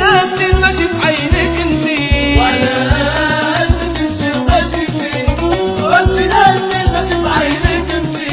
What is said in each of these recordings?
نازل ماشي بعينك انتي وعلى قد تمشي وماشي فيك وانت نازل ماشي بعينك انتي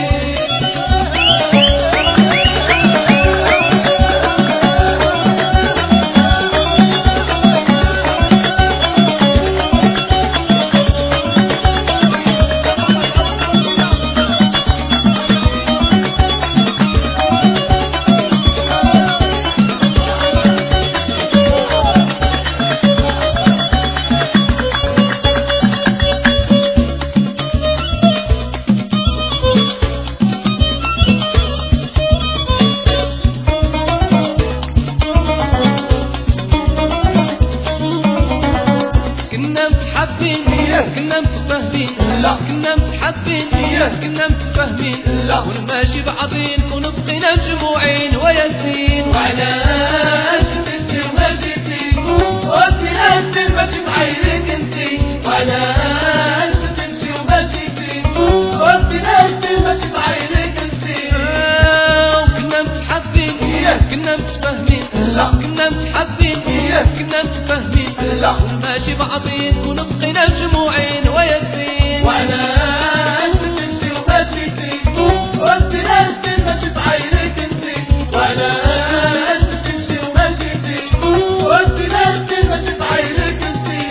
كنا متفاهمين لا كنا متحابين كنا متفاهمين ونماشي بعضين كون بقينا مجموعين وياسين وعلى قد تمشي وماشي فيك وانت نازل ماشي بعينك انتي وعلى قد تمشي وماشي فيك وانت نازل ماشي بعينك انتي وكنا متحابين كنا متفاهمين كنا متحابين كنا متفاهمين ونماشي بعضين كون بقينا مجموعين وياسين وعلى قد تمشي وماشي فيك وانت نازل ماشي بعينك انتي وعلى قد تمشي وماشي فيك وانت نازل ماشي بعينك انتي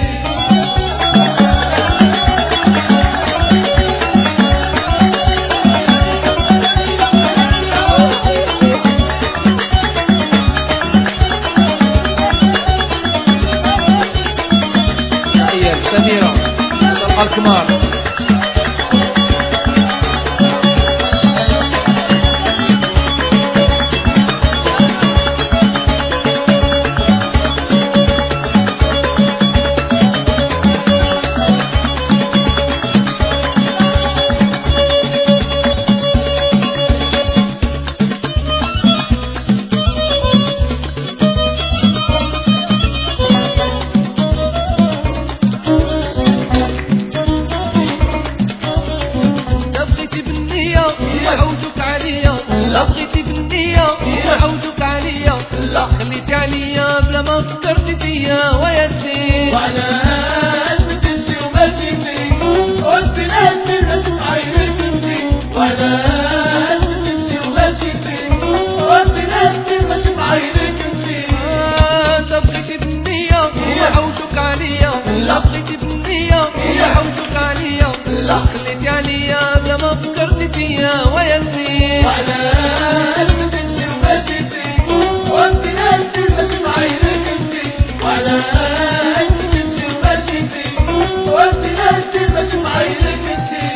سميرة طلقة الكمار وعودك عليا لا بغيتي بالنية وعودك عليا خليتي عليا بلا ما فكرتي فيا وياسين وعلى قد تمشي وماشي فيك وانت نازل ماشي بعينك انتي وعلى قد تمشي وماشي فيك وانت نازل ماشي بعينك انتي لا بغيتي بالنية وعودك عليا لا بغيتي بالنية وعودك عليا خليتي عليا بلا ما فكرتي فيا وياسين وعلى قد تمشي وماشي فيك وانت نازل ماشي بعينك انتي وعلى قد تمشي وماشي فيك وانت نازل ماشي بعينك انتي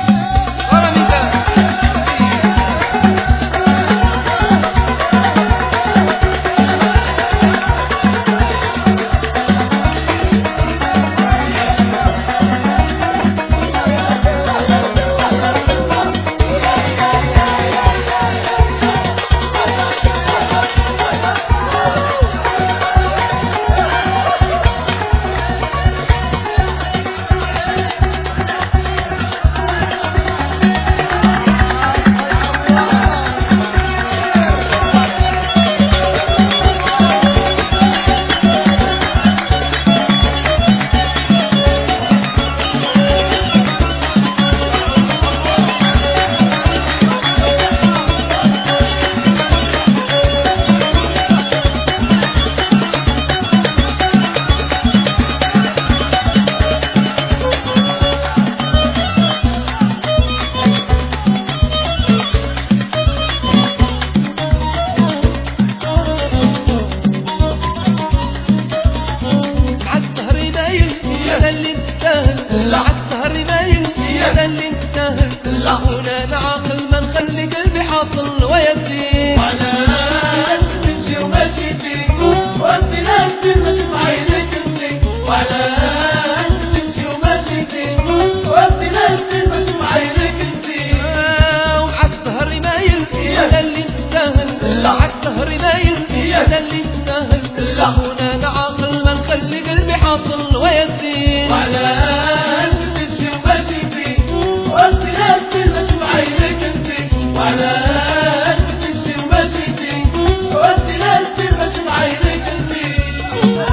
هنا العقل ما نخلي قلبي حاصل وياسين وعلى قد تمشي وماشي فيك وانت نازل ماشي بعينك انتي وعلى قد تمشي وماشي فيك وانت نازل ماشي بعينك انتي وعد ظهري مايل هذا اللي تستاهل عد ظهري مايل هذا اللي تستاهل هنا العقل ما نخلي قلبي حاصل وياسين وعلى قد تمشي وماشي فيك وانت نازل ماشي بعينك انتي وعلى قد تمشي وماشي فيك وانت نازل ماشي بعينك انتي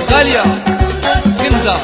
غالية كنزة.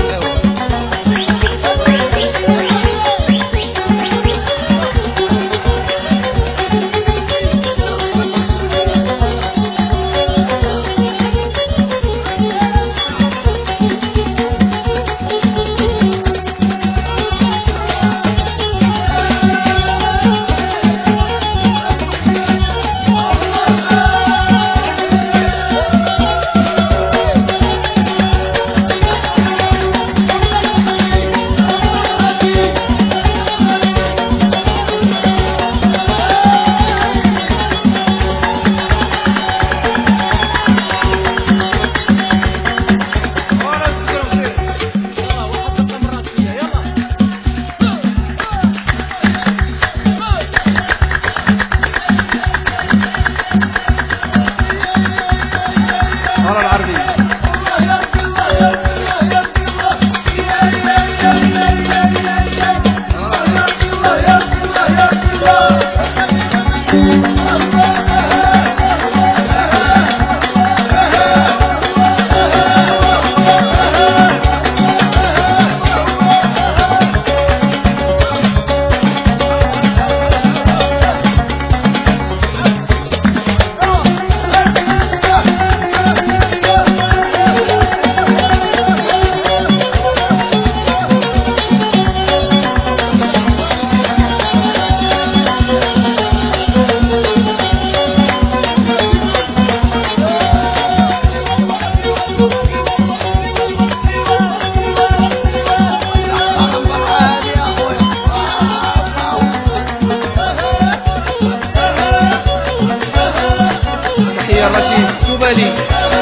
وبالي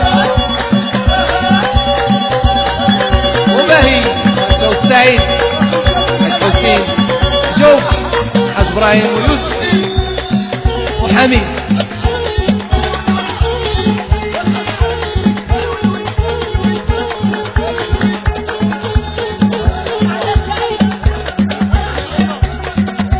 وباهي سعود سعيد الحسين جوف حاج ابراهيم ويوسف وحميد